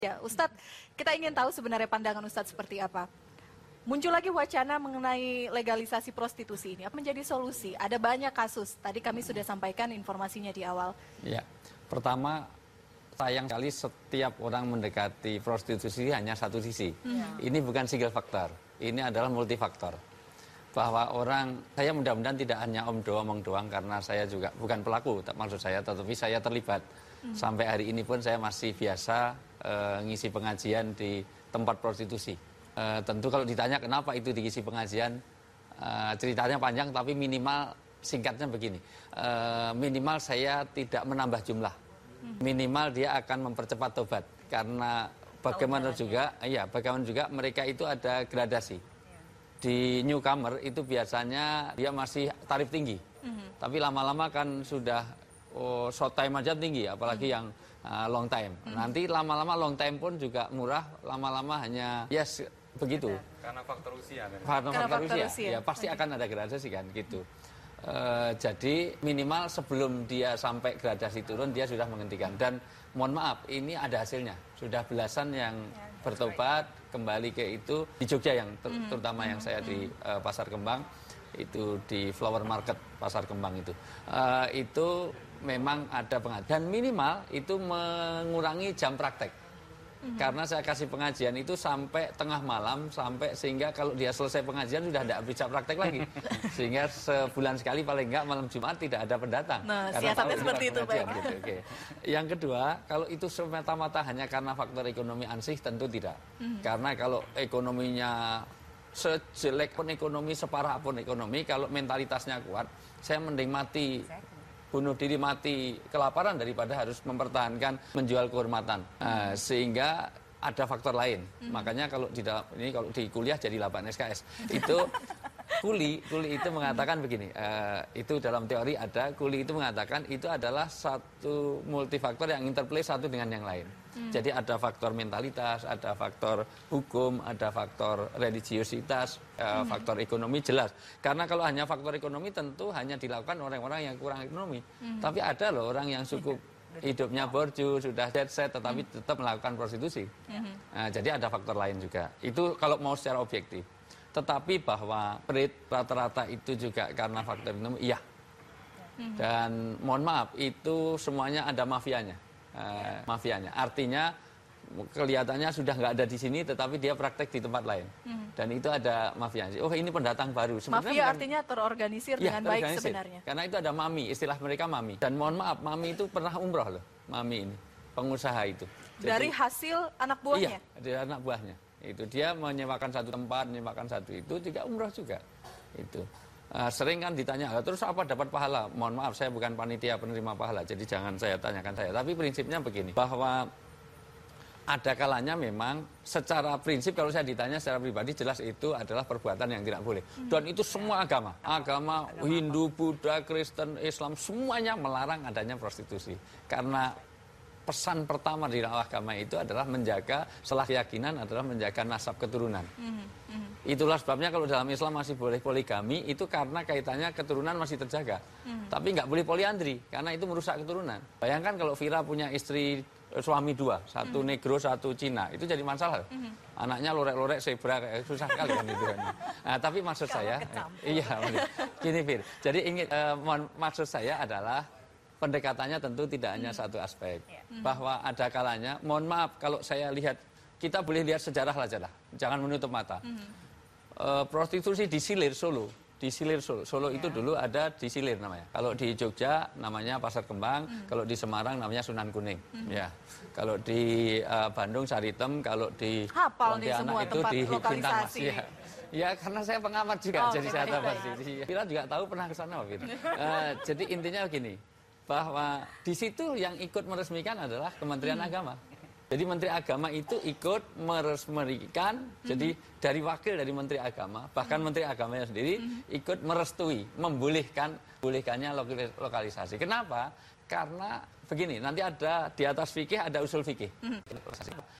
Ya, Ustadz, kita ingin tahu sebenarnya pandangan Ustadz seperti apa. Muncul lagi wacana mengenai legalisasi prostitusi ini. Apa menjadi solusi? Ada banyak kasus. Tadi kami sudah sampaikan informasinya di awal. Ya, pertama sayang sekali setiap orang mendekati prostitusi hanya satu sisi. Ini bukan single faktor, ini adalah multifaktor. Bahwa orang, saya mudah-mudahan tidak hanya omong doang karena saya juga bukan pelaku, maksud saya, tetapi saya terlibat. Sampai hari ini pun saya masih biasa ngisi pengajian di tempat prostitusi. Tentu kalau ditanya kenapa itu diisi pengajian, ceritanya panjang tapi minimal singkatnya begini. Minimal saya tidak menambah jumlah. Minimal dia akan mempercepat tobat karena bagaimana juga mereka itu ada gradasi. Di newcomer itu biasanya dia masih tarif tinggi. Tapi lama-lama kan sudah short time aja tinggi, apalagi yang long time. Nanti lama-lama long time pun juga murah, lama-lama hanya begitu. Karena faktor usia kan. Faktor usia. Ya pasti akan ada gradasi kan gitu. Jadi minimal sebelum dia sampai gradasi turun dia sudah menghentikan. Dan mohon maaf, ini ada hasilnya. Sudah belasan yang bertobat kembali ke itu di Jogja yang terutama yang saya di Pasar Kembang, itu di Flower Market Pasar Kembang itu memang ada pengajian dan minimal itu mengurangi jam praktek. Karena saya kasih pengajian itu sampai tengah malam, sampai sehingga kalau dia selesai pengajian sudah tidak bisa praktek lagi. Sehingga sebulan sekali paling enggak malam Jumat tidak ada pendatang. Nah, siasatnya seperti itu, Pak. Gitu, okay. Yang kedua, kalau itu semata-mata hanya karena faktor ekonomi ansih, tentu tidak. Karena kalau ekonominya sejelek pun ekonomi, separah pun ekonomi, kalau mentalitasnya kuat, saya mending mati, bunuh diri mati kelaparan daripada harus mempertahankan menjual kehormatan. Sehingga ada faktor lain. Makanya kalau di dalam ini, kalau di kuliah jadi 8 SKS itu kuli itu mengatakan begini, itu dalam teori ada, kuli itu mengatakan itu adalah satu multifaktor yang interplay satu dengan yang lain. Jadi ada faktor mentalitas, ada faktor hukum, ada faktor religiositas, faktor ekonomi jelas. Karena kalau hanya faktor ekonomi tentu hanya dilakukan orang-orang yang kurang ekonomi. Tapi ada loh orang yang cukup hidupnya borju, sudah jet set, tetapi tetap melakukan prostitusi. Jadi ada faktor lain juga. Itu kalau mau secara objektif. Tetapi bahwa rate rata-rata itu juga karena faktor ekonomi, iya. Dan mohon maaf, itu semuanya ada mafianya. Artinya kelihatannya sudah nggak ada di sini, tetapi dia praktek di tempat lain. Dan itu ada mafianya. Oh, ini pendatang baru. Sebenarnya mafia artinya terorganisir dengan baik sebenarnya. Karena itu ada mami, istilah mereka mami. Dan mohon maaf, mami itu pernah umroh loh, mami ini, pengusaha itu. Jadi, dari hasil anak buahnya? Iya, dari anak buahnya. Itu dia menyewakan satu tempat, menyewakan satu itu juga umroh juga. Itu. Sering kan ditanya, terus apa dapat pahala? Mohon maaf, saya bukan panitia penerima pahala, jadi jangan saya tanyakan saya. Tapi prinsipnya begini, bahwa ada kalanya memang secara prinsip kalau saya ditanya secara pribadi jelas itu adalah perbuatan yang tidak boleh. Dan itu semua agama Hindu, Buddha, Kristen, Islam semuanya melarang adanya prostitusi. Karena pesan pertama di dalam agama itu adalah menjaga, setelah keyakinan adalah menjaga nasab keturunan. Itulah sebabnya kalau dalam Islam masih boleh poligami, itu karena kaitannya keturunan masih terjaga. Tapi nggak boleh poliandri, karena itu merusak keturunan. Bayangkan kalau Vira punya istri, suami dua, satu negro, satu Cina, itu jadi masalah. Anaknya lorek-lorek zebra, susah kali kan itu kan. Nah, tapi maksud saya, gini Fir, jadi maksud saya adalah pendekatannya tentu tidak hanya satu aspek. Bahwa ada kalanya, mohon maaf kalau saya lihat, kita boleh lihat sejarah aja lah, jangan menutup mata. Prostitusi di Silir, Solo. Di Silir, Solo itu dulu ada di Silir namanya. Kalau di Jogja namanya Pasar Kembang, kalau di Semarang namanya Sunan Kuning. Ya. Kalau di Bandung Saritem, kalau di Pontianak itu di Bintang Mas. Ya, karena saya pengamat juga, jadi saya tahu pasti. Kita juga tahu pernah ke sana gitu. Jadi intinya begini, bahwa di situ yang ikut meresmikan adalah Kementerian Agama. Jadi Menteri Agama itu ikut meresmikan, jadi dari wakil dari Menteri Agama, bahkan Menteri Agamanya sendiri ikut merestui, membolehkannya lokalisasi. Kenapa? Karena begini, nanti ada di atas fikih ada usul fikih.